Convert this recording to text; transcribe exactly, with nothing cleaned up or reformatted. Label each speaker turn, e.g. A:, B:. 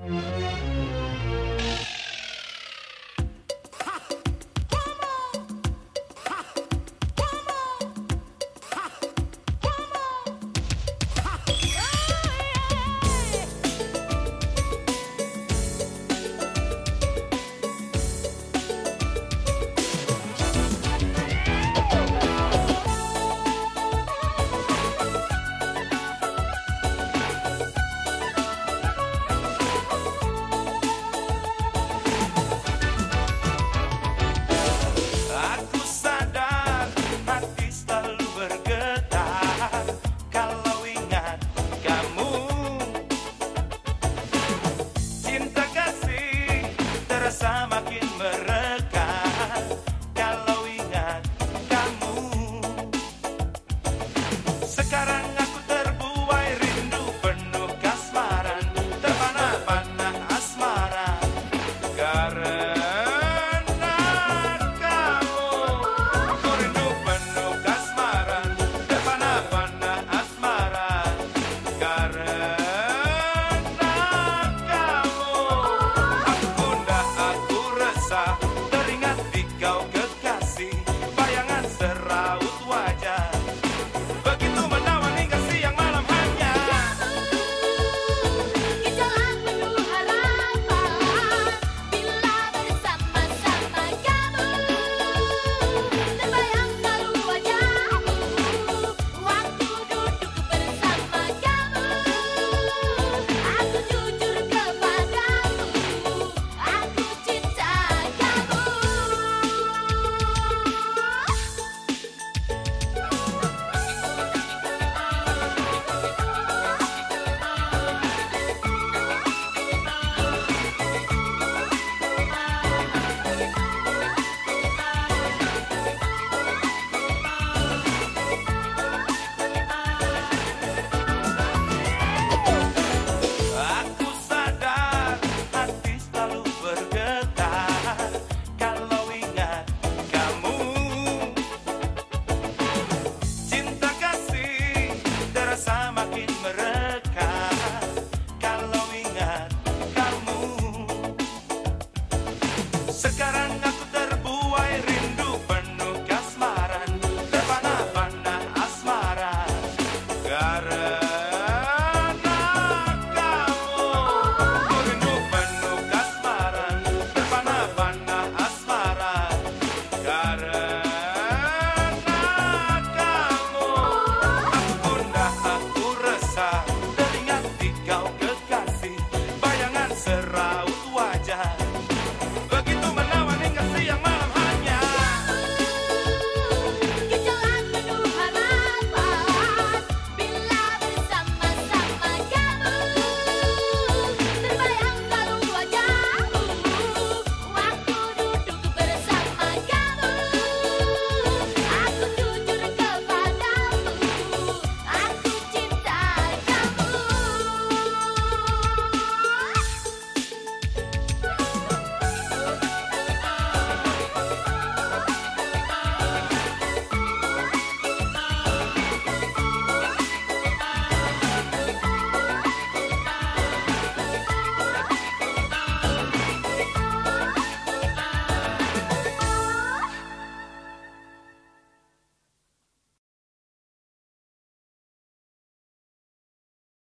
A: Makin mereka kalau ingat kamu. Sekarang aku terbuai rindu penuh kasmaran, terpana-panah asmara karena kamu. Ku rindu penuh kasmaran, terpana-panah asmara karena teringat di kau kekasih, bayangan seraut wajah begitu menawan hingga siang malam hanya.
B: Gejolak penuh harapan bila bersama-sama kamu, terbayang selalu wajahmu waktu duduk bersama kamu. Aku jujur kepadamu, aku cinta.
A: Aku sadar hati selalu bergetar kalau ingat kamu. Cinta kasih terasa makin mereka kalau ingat kamu. Sekarang